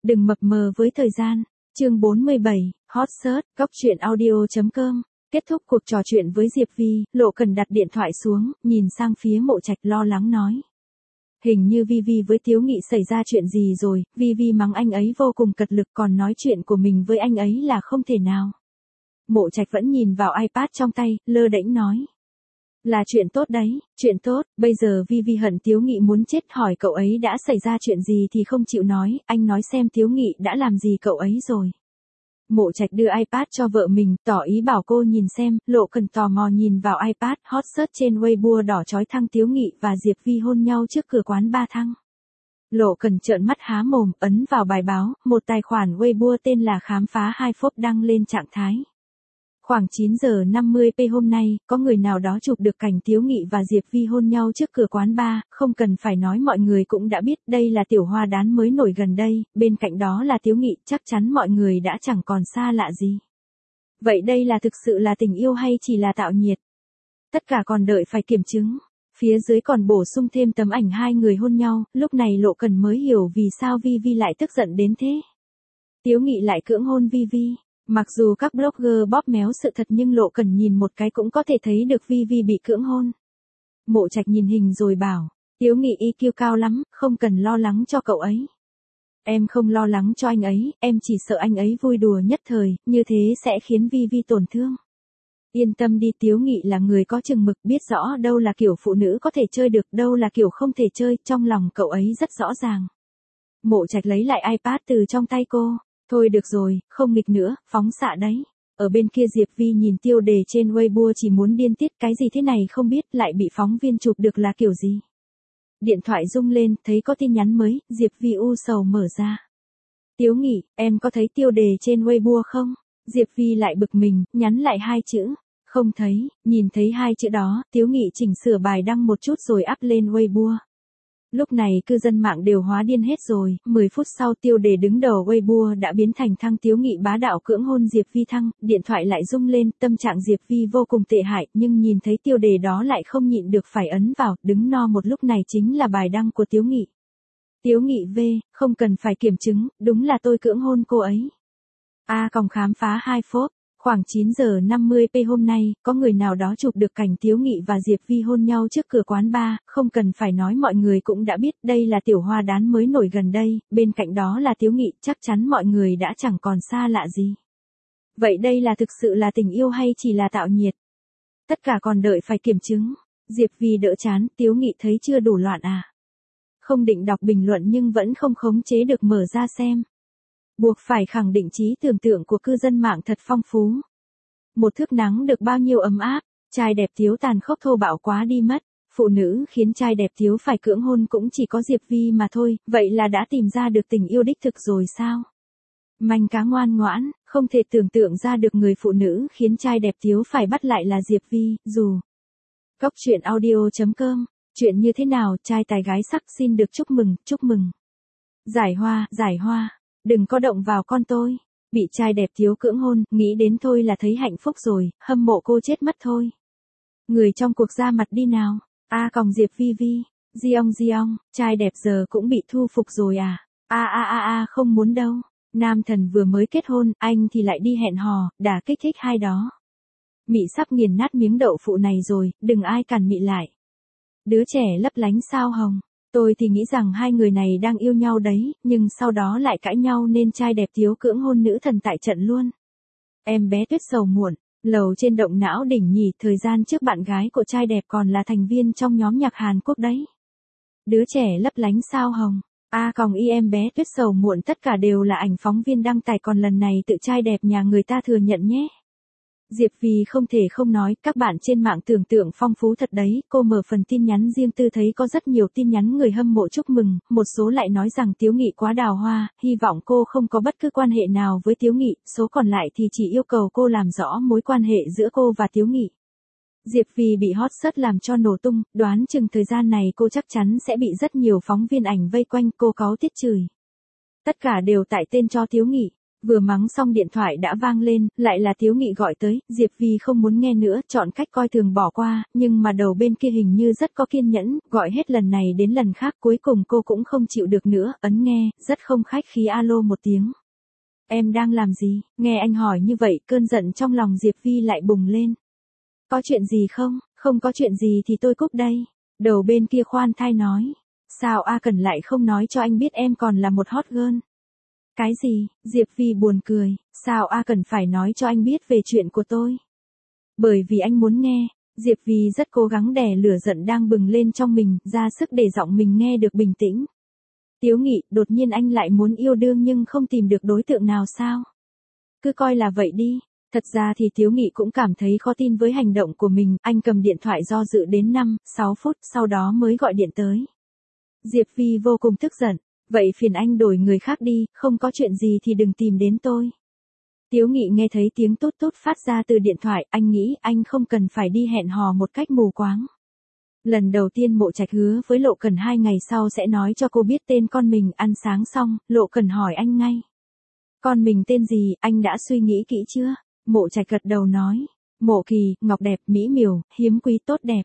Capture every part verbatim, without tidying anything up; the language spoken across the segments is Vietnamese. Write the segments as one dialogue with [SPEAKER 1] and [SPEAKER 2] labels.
[SPEAKER 1] Đừng mập mờ với thời gian. Chương bốn mươi bảy, Hot Search, góc truyện audio chấm com. Kết thúc cuộc trò chuyện với Diệp Vi, Lộ Cần đặt điện thoại xuống, nhìn sang phía Mộ Trạch lo lắng nói. Hình như Vi Vi với Tiếu Nghị xảy ra chuyện gì rồi, Vi Vi mắng anh ấy vô cùng cật lực còn nói chuyện của mình với anh ấy là không thể nào. Mộ Trạch vẫn nhìn vào iPad trong tay, lơ đễnh nói. Là chuyện tốt đấy, chuyện tốt, bây giờ Vi Vi hận Tiếu Nghị muốn chết hỏi cậu ấy đã xảy ra chuyện gì thì không chịu nói, anh nói xem Tiếu Nghị đã làm gì cậu ấy rồi. Mộ Trạch đưa iPad cho vợ mình, tỏ ý bảo cô nhìn xem, Lộ Cần tò mò nhìn vào iPad, hot search trên Weibo đỏ chói thăng Tiếu Nghị và Diệp Vi hôn nhau trước cửa quán ba thăng. Lộ Cần trợn mắt há mồm, ấn vào bài báo, một tài khoản Weibo tên là Khám phá hai phốp đăng lên trạng thái. Khoảng chín giờ năm mươi p hôm nay, có người nào đó chụp được cảnh Tiếu Nghị và Diệp Vi hôn nhau trước cửa quán bar, không cần phải nói mọi người cũng đã biết đây là tiểu hoa đán mới nổi gần đây, bên cạnh đó là Tiếu Nghị, chắc chắn mọi người đã chẳng còn xa lạ gì. Vậy đây là thực sự là tình yêu hay chỉ là tạo nhiệt? Tất cả còn đợi phải kiểm chứng. Phía dưới còn bổ sung thêm tấm ảnh hai người hôn nhau, lúc này Lộ Cần mới hiểu vì sao Vi Vi lại tức giận đến thế. Tiếu Nghị lại cưỡng hôn Vi Vi. Mặc dù các blogger bóp méo sự thật nhưng Lộ Cần nhìn một cái cũng có thể thấy được Vi Vi bị cưỡng hôn. Mộ Trạch nhìn hình rồi bảo, Tiếu Nghị i kiu cao lắm, không cần lo lắng cho cậu ấy. Em không lo lắng cho anh ấy, em chỉ sợ anh ấy vui đùa nhất thời, như thế sẽ khiến Vi Vi tổn thương. Yên tâm đi, Tiếu Nghị là người có chừng mực, biết rõ đâu là kiểu phụ nữ có thể chơi được, đâu là kiểu không thể chơi, trong lòng cậu ấy rất rõ ràng. Mộ Trạch lấy lại iPad từ trong tay cô. Thôi được rồi, không nghịch nữa, phóng xạ đấy. Ở bên kia Diệp Vi nhìn tiêu đề trên Weibo chỉ muốn điên tiết, cái gì thế này không biết, lại bị phóng viên chụp được là kiểu gì. Điện thoại rung lên, thấy có tin nhắn mới, Diệp Vi u sầu mở ra. Tiếu Nghị, em có thấy tiêu đề trên Weibo không? Diệp Vi lại bực mình, nhắn lại hai chữ. Không thấy, nhìn thấy hai chữ đó, Tiếu Nghị chỉnh sửa bài đăng một chút rồi up lên Weibo. Lúc này cư dân mạng đều hóa điên hết rồi, mười phút sau tiêu đề đứng đầu Weibo đã biến thành thăng Tiếu Nghị bá đạo cưỡng hôn Diệp Vi thăng, điện thoại lại rung lên, tâm trạng Diệp Vi vô cùng tệ hại, nhưng nhìn thấy tiêu đề đó lại không nhịn được phải ấn vào, đứng no một lúc này chính là bài đăng của Tiếu Nghị. Tiếu Nghị V, không cần phải kiểm chứng, đúng là tôi cưỡng hôn cô ấy. A còng khám phá hai phốp. Khoảng chín giờ năm mươi p hôm nay, có người nào đó chụp được cảnh Tiếu Nghị và Diệp Vi hôn nhau trước cửa quán bar, không cần phải nói mọi người cũng đã biết đây là tiểu hoa đán mới nổi gần đây, bên cạnh đó là Tiếu Nghị, chắc chắn mọi người đã chẳng còn xa lạ gì. Vậy đây là thực sự là tình yêu hay chỉ là tạo nhiệt? Tất cả còn đợi phải kiểm chứng. Diệp Vi đỡ chán, Tiếu Nghị thấy chưa đủ loạn à? Không định đọc bình luận nhưng vẫn không khống chế được mở ra xem. Buộc phải khẳng định trí tưởng tượng của cư dân mạng thật phong phú. Một thước nắng được bao nhiêu ấm áp, trai đẹp thiếu tàn khốc thô bạo quá đi mất, phụ nữ khiến trai đẹp thiếu phải cưỡng hôn cũng chỉ có Diệp Vi mà thôi, vậy là đã tìm ra được tình yêu đích thực rồi sao? Manh cá ngoan ngoãn, không thể tưởng tượng ra được người phụ nữ khiến trai đẹp thiếu phải bắt lại là Diệp Vi, dù. Góc truyện audio chấm com, chuyện như thế nào, trai tài gái sắc xin được chúc mừng, chúc mừng. Giải hoa, giải hoa. Đừng có động vào con tôi. Bị trai đẹp thiếu cưỡng hôn, nghĩ đến thôi là thấy hạnh phúc rồi, hâm mộ cô chết mất thôi. Người trong cuộc ra mặt đi nào. A còng Diệp Vi Vi. Giong Giong, trai đẹp giờ cũng bị thu phục rồi à? A a a a không muốn đâu. Nam thần vừa mới kết hôn, anh thì lại đi hẹn hò, đả kích thích hai đó. Mị sắp nghiền nát miếng đậu phụ này rồi, đừng ai cản mị lại. Đứa trẻ lấp lánh sao hồng. Tôi thì nghĩ rằng hai người này đang yêu nhau đấy, nhưng sau đó lại cãi nhau nên trai đẹp thiếu cưỡng hôn nữ thần tại trận luôn. Em bé Tuyết sầu muộn, lầu trên động não đỉnh nhỉ, thời gian trước bạn gái của trai đẹp còn là thành viên trong nhóm nhạc Hàn Quốc đấy. Đứa trẻ lấp lánh sao hồng. A còng y em bé Tuyết sầu muộn, tất cả đều là ảnh phóng viên đăng tải, còn lần này tự trai đẹp nhà người ta thừa nhận nhé. Diệp Vi không thể không nói, các bạn trên mạng tưởng tượng phong phú thật đấy, cô mở phần tin nhắn riêng tư thấy có rất nhiều tin nhắn người hâm mộ chúc mừng, một số lại nói rằng Tiếu Nghị quá đào hoa, hy vọng cô không có bất cứ quan hệ nào với Tiếu Nghị, số còn lại thì chỉ yêu cầu cô làm rõ mối quan hệ giữa cô và Tiếu Nghị. Diệp Vi bị hot search làm cho nổ tung, đoán chừng thời gian này cô chắc chắn sẽ bị rất nhiều phóng viên ảnh vây quanh, cô cáu tiết chửi. Tất cả đều tại tên cho Tiếu Nghị. Vừa mắng xong điện thoại đã vang lên, lại là Tiếu Nghị gọi tới, Diệp Vi không muốn nghe nữa, chọn cách coi thường bỏ qua, nhưng mà đầu bên kia hình như rất có kiên nhẫn, gọi hết lần này đến lần khác, cuối cùng cô cũng không chịu được nữa, ấn nghe, rất không khách khí alo một tiếng. Em đang làm gì? Nghe anh hỏi như vậy, cơn giận trong lòng Diệp Vi lại bùng lên. Có chuyện gì không? Không có chuyện gì thì tôi cúp đây. Đầu bên kia khoan thai nói. Sao A Cần lại không nói cho anh biết em còn là một hot girl? Cái gì? Diệp Vi buồn cười. Sao A Cần phải nói cho anh biết về chuyện của tôi? Bởi vì anh muốn nghe. Diệp Vi rất cố gắng đè lửa giận đang bừng lên trong mình, ra sức để giọng mình nghe được bình tĩnh. Tiếu Nghị, đột nhiên anh lại muốn yêu đương nhưng không tìm được đối tượng nào sao? Cứ coi là vậy đi. Thật ra thì Tiếu Nghị cũng cảm thấy khó tin với hành động của mình, anh cầm điện thoại do dự đến năm, sáu phút, sau đó mới gọi điện tới. Diệp Vi vô cùng tức giận, vậy phiền anh đổi người khác đi, không có chuyện gì thì đừng tìm đến tôi. Tiếu Nghị nghe thấy tiếng tút tút phát ra từ điện thoại, anh nghĩ anh không cần phải đi hẹn hò một cách mù quáng. Lần đầu tiên Mộ Trạch hứa với Lộ Cần hai ngày sau sẽ nói cho cô biết tên con mình, ăn sáng xong, Lộ Cần hỏi anh ngay. Con mình tên gì, anh đã suy nghĩ kỹ chưa? Mộ Trạch gật đầu nói. Mộ Kỳ, ngọc đẹp, mỹ miều, hiếm quý tốt đẹp.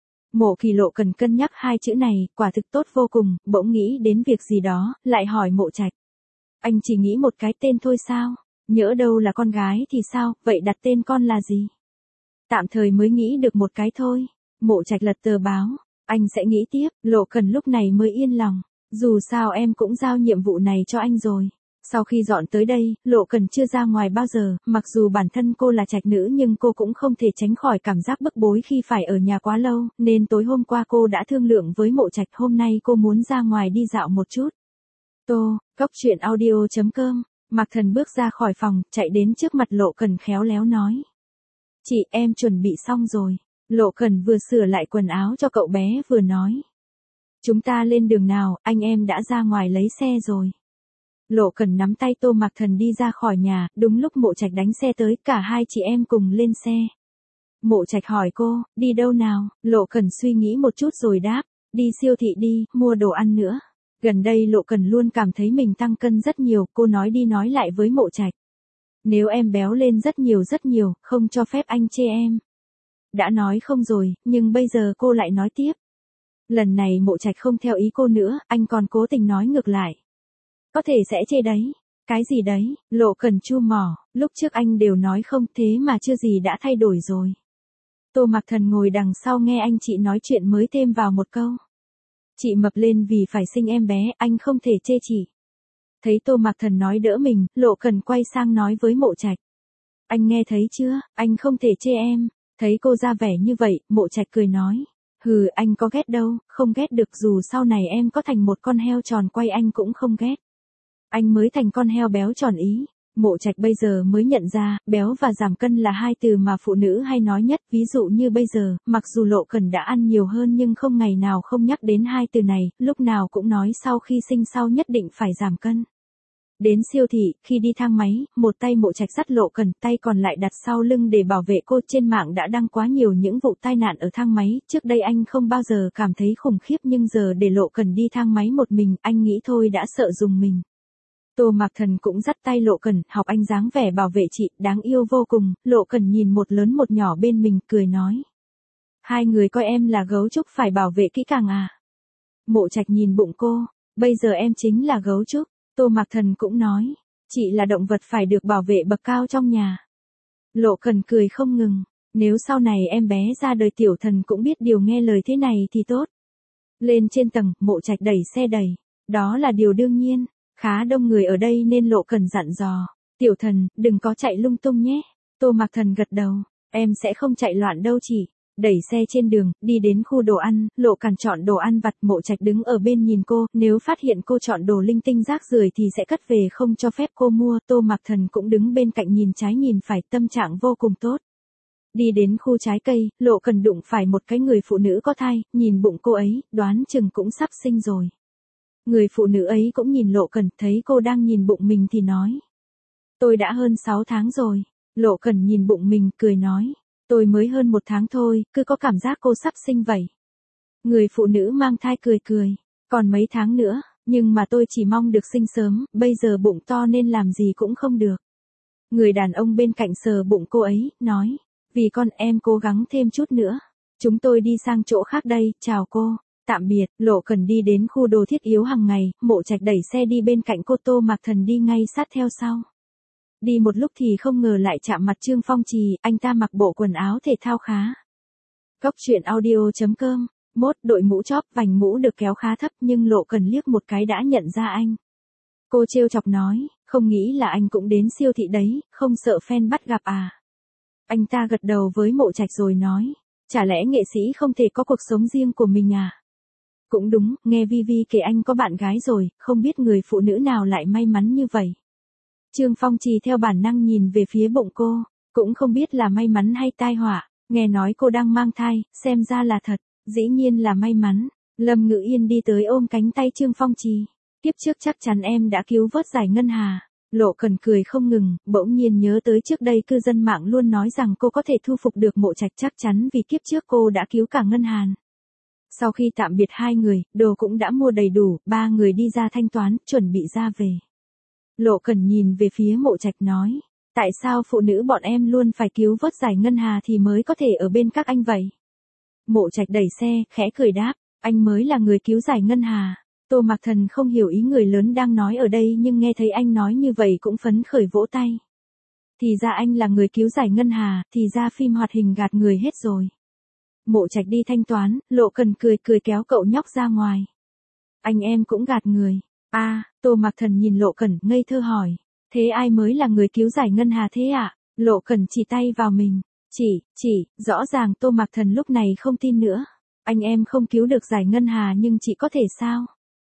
[SPEAKER 1] Mộ Kỳ. Lộ Cần cân nhắc hai chữ này, quả thực tốt vô cùng, bỗng nghĩ đến việc gì đó, lại hỏi Mộ Trạch. Anh chỉ nghĩ một cái tên thôi sao? Nhỡ đâu là con gái thì sao, vậy đặt tên con là gì? Tạm thời mới nghĩ được một cái thôi. Mộ Trạch lật tờ báo, anh sẽ nghĩ tiếp, Lộ Cần lúc này mới yên lòng. Dù sao em cũng giao nhiệm vụ này cho anh rồi. Sau khi dọn tới đây, Lộ Cần chưa ra ngoài bao giờ, mặc dù bản thân cô là trạch nữ nhưng cô cũng không thể tránh khỏi cảm giác bức bối khi phải ở nhà quá lâu, nên tối hôm qua cô đã thương lượng với Mộ Trạch, hôm nay cô muốn ra ngoài đi dạo một chút. Tô, cốc truyện audio chấm com, Mạc Thần bước ra khỏi phòng, chạy đến trước mặt Lộ Cần khéo léo nói. Chị, em chuẩn bị xong rồi. Lộ Cần vừa sửa lại quần áo cho cậu bé vừa nói. Chúng ta lên đường nào, anh em đã ra ngoài lấy xe rồi. Lộ Cần nắm tay Tô Mạc Thần đi ra khỏi nhà, đúng lúc Mộ Trạch đánh xe tới, cả hai chị em cùng lên xe. Mộ Trạch hỏi cô, đi đâu nào? Lộ Cần suy nghĩ một chút rồi đáp, đi siêu thị đi, mua đồ ăn nữa. Gần đây Lộ Cần luôn cảm thấy mình tăng cân rất nhiều, cô nói đi nói lại với Mộ Trạch. Nếu em béo lên rất nhiều rất nhiều, không cho phép anh chê em. Đã nói không rồi, nhưng bây giờ cô lại nói tiếp. Lần này Mộ Trạch không theo ý cô nữa, anh còn cố tình nói ngược lại. Có thể sẽ chê đấy. Cái gì đấy? Lộ Cần chu mỏ, lúc trước anh đều nói không, thế mà chưa gì đã thay đổi rồi. Tô Mạc Thần ngồi đằng sau nghe anh chị nói chuyện mới thêm vào một câu. Chị mập lên vì phải sinh em bé, anh không thể chê chị. Thấy Tô Mạc Thần nói đỡ mình, Lộ Cần quay sang nói với Mộ Trạch. Anh nghe thấy chưa, anh không thể chê em. Thấy cô ra vẻ như vậy, Mộ Trạch cười nói. Hừ, anh có ghét đâu, không ghét được, dù sau này em có thành một con heo tròn quay anh cũng không ghét. Anh mới thành con heo béo tròn ý. Mộ Trạch bây giờ mới nhận ra, béo và giảm cân là hai từ mà phụ nữ hay nói nhất, ví dụ như bây giờ, mặc dù Lộ Cần đã ăn nhiều hơn nhưng không ngày nào không nhắc đến hai từ này, lúc nào cũng nói sau khi sinh sau nhất định phải giảm cân. Đến siêu thị, khi đi thang máy, một tay Mộ Trạch dắt Lộ Cần, tay còn lại đặt sau lưng để bảo vệ cô. Trên mạng đã đăng quá nhiều những vụ tai nạn ở thang máy, trước đây anh không bao giờ cảm thấy khủng khiếp nhưng giờ để Lộ Cần đi thang máy một mình, anh nghĩ thôi đã sợ dùng mình. Tô Mạc Thần cũng dắt tay Lộ Cần, học anh dáng vẻ bảo vệ chị, đáng yêu vô cùng. Lộ Cần nhìn một lớn một nhỏ bên mình, cười nói. Hai người coi em là gấu trúc phải bảo vệ kỹ càng à? Mộ Trạch nhìn bụng cô, bây giờ em chính là gấu trúc. Tô Mạc Thần cũng nói, chị là động vật phải được bảo vệ bậc cao trong nhà. Lộ Cần cười không ngừng, nếu sau này em bé ra đời tiểu thần cũng biết điều nghe lời thế này thì tốt. Lên trên tầng, Mộ Trạch đẩy xe đẩy, đó là điều đương nhiên. Khá đông người ở đây nên Lộ Cần dặn dò. Tiểu thần, đừng có chạy lung tung nhé. Tô Mạc Thần gật đầu. Em sẽ không chạy loạn đâu chị. Đẩy xe trên đường, đi đến khu đồ ăn, Lộ Cần chọn đồ ăn vặt. Mộ Trạch đứng ở bên nhìn cô, nếu phát hiện cô chọn đồ linh tinh rác rưởi thì sẽ cất về không cho phép cô mua. Tô Mạc Thần cũng đứng bên cạnh nhìn trái nhìn phải, tâm trạng vô cùng tốt. Đi đến khu trái cây, Lộ Cần đụng phải một cái người phụ nữ có thai, nhìn bụng cô ấy, đoán chừng cũng sắp sinh rồi. Người phụ nữ ấy cũng nhìn Lộ Cần, thấy cô đang nhìn bụng mình thì nói. Tôi đã hơn sáu tháng rồi. Lộ Cần nhìn bụng mình, cười nói. Tôi mới hơn một tháng thôi, cứ có cảm giác cô sắp sinh vậy. Người phụ nữ mang thai cười cười. Còn mấy tháng nữa, Nhưng mà tôi chỉ mong được sinh sớm, bây giờ bụng to nên làm gì cũng không được. Người đàn ông bên cạnh sờ bụng cô ấy, nói. Vì con em cố gắng thêm chút nữa. Chúng tôi đi sang chỗ khác đây, chào cô. Tạm biệt, Lộ Cần đi đến khu đồ thiết yếu hàng ngày, Mộ Trạch đẩy xe đi bên cạnh cô, Tô Mạc Thần đi ngay sát theo sau. Đi một lúc thì không ngờ lại chạm mặt Trương Phong Trì, anh ta mặc bộ quần áo thể thao khá. Góc truyện audio chấm com, mốt đội mũ chóp, vành mũ được kéo khá thấp nhưng Lộ Cần liếc một cái đã nhận ra anh. Cô trêu chọc nói, không nghĩ là anh cũng đến siêu thị đấy, không sợ fan bắt gặp à. Anh ta gật đầu với Mộ Trạch rồi nói, chả lẽ nghệ sĩ không thể có cuộc sống riêng của mình à? Cũng đúng, nghe Vi Vi kể anh có bạn gái rồi, không biết người phụ nữ nào lại may mắn như vậy. Trương Phong Trì theo bản năng nhìn về phía bụng cô, cũng không biết là may mắn hay tai họa, nghe nói cô đang mang thai, xem ra là thật, dĩ nhiên là may mắn. Lâm Ngữ Yên đi tới ôm cánh tay Trương Phong Trì, tiếp trước chắc chắn em đã cứu vớt Giải Ngân Hà. Lộ Cần cười không ngừng, bỗng nhiên nhớ tới trước đây cư dân mạng luôn nói rằng cô có thể thu phục được Mộ Trạch, chắc chắn vì kiếp trước cô đã cứu cả Ngân Hàn. Sau khi tạm biệt hai người, đồ cũng đã mua đầy đủ, ba người đi ra thanh toán, chuẩn bị ra về. Lộ Cần nhìn về phía Mộ Trạch nói, tại sao phụ nữ bọn em luôn phải cứu vớt Giải Ngân Hà thì mới có thể ở bên các anh vậy? Mộ Trạch đẩy xe, khẽ cười đáp, anh mới là người cứu Giải Ngân Hà. Tô Mạc Thần không hiểu ý người lớn đang nói ở đây nhưng nghe thấy anh nói như vậy cũng phấn khởi vỗ tay. Thì ra anh là người cứu Giải Ngân Hà, thì ra phim hoạt hình gạt người hết rồi. Mộ Trạch đi thanh toán, Lộ Cần cười cười kéo cậu nhóc ra ngoài. Anh em cũng gạt người. A, à, Tô Mạc Thần nhìn Lộ Cần ngây thơ hỏi, thế ai mới là người cứu Giải Ngân Hà thế ạ? À? Lộ Cần chỉ tay vào mình, chỉ, chỉ, rõ ràng Tô Mạc Thần lúc này không tin nữa. Anh em không cứu được Giải Ngân Hà nhưng chị có thể sao?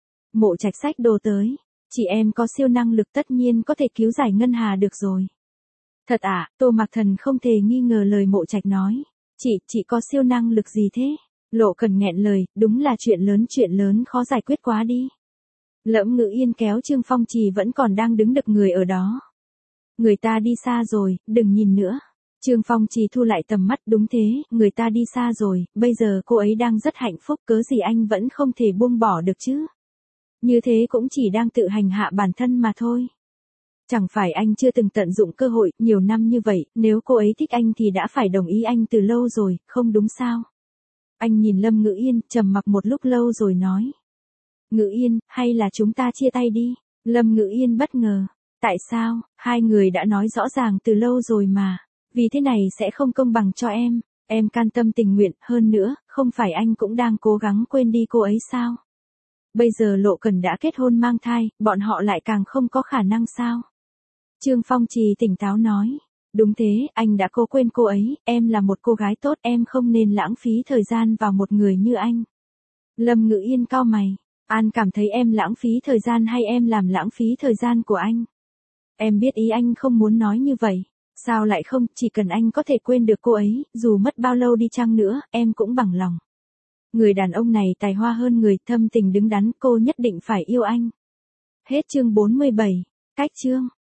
[SPEAKER 1] Mộ Trạch xách đồ tới, chị em có siêu năng lực tất nhiên có thể cứu Giải Ngân Hà được rồi. Thật ạ, à, Tô Mạc Thần không thể nghi ngờ lời Mộ Trạch nói. Chị, chị có siêu năng lực gì thế? Lộ Cần nghẹn lời, đúng là chuyện lớn chuyện lớn khó giải quyết quá đi. Lẫm Ngữ Yên kéo Trương Phong Trì vẫn còn đang đứng đực người ở đó. Người ta đi xa rồi, đừng nhìn nữa. Trương Phong Trì thu lại tầm mắt, đúng thế, người ta đi xa rồi, bây giờ cô ấy đang rất hạnh phúc, cớ gì anh vẫn không thể buông bỏ được chứ. Như thế cũng chỉ đang tự hành hạ bản thân mà thôi. Chẳng phải anh chưa từng tận dụng cơ hội, nhiều năm như vậy, nếu cô ấy thích anh thì đã phải đồng ý anh từ lâu rồi, không đúng sao? Anh nhìn Lâm Ngữ Yên, trầm mặc một lúc lâu rồi nói. Ngữ Yên, hay là chúng ta chia tay đi? Lâm Ngữ Yên bất ngờ. Tại sao? Hai người đã nói rõ ràng từ lâu rồi mà. Vì thế này sẽ không công bằng cho em. Em can tâm tình nguyện, hơn nữa, không phải anh cũng đang cố gắng quên đi cô ấy sao? Bây giờ Lộ Cần đã kết hôn mang thai, bọn họ lại càng không có khả năng sao? Trương Phong Trì tỉnh táo nói. Đúng thế, anh đã cố quên cô ấy, em là một cô gái tốt, em không nên lãng phí thời gian vào một người như anh. Lâm Ngữ Yên cau mày. An cảm thấy em lãng phí thời gian hay em làm lãng phí thời gian của anh? Em biết ý anh không muốn nói như vậy. Sao lại không, chỉ cần anh có thể quên được cô ấy, dù mất bao lâu đi chăng nữa, em cũng bằng lòng. Người đàn ông này tài hoa hơn người, thâm tình đứng đắn, cô nhất định phải yêu anh. Hết chương bốn mươi bảy. Cách chương.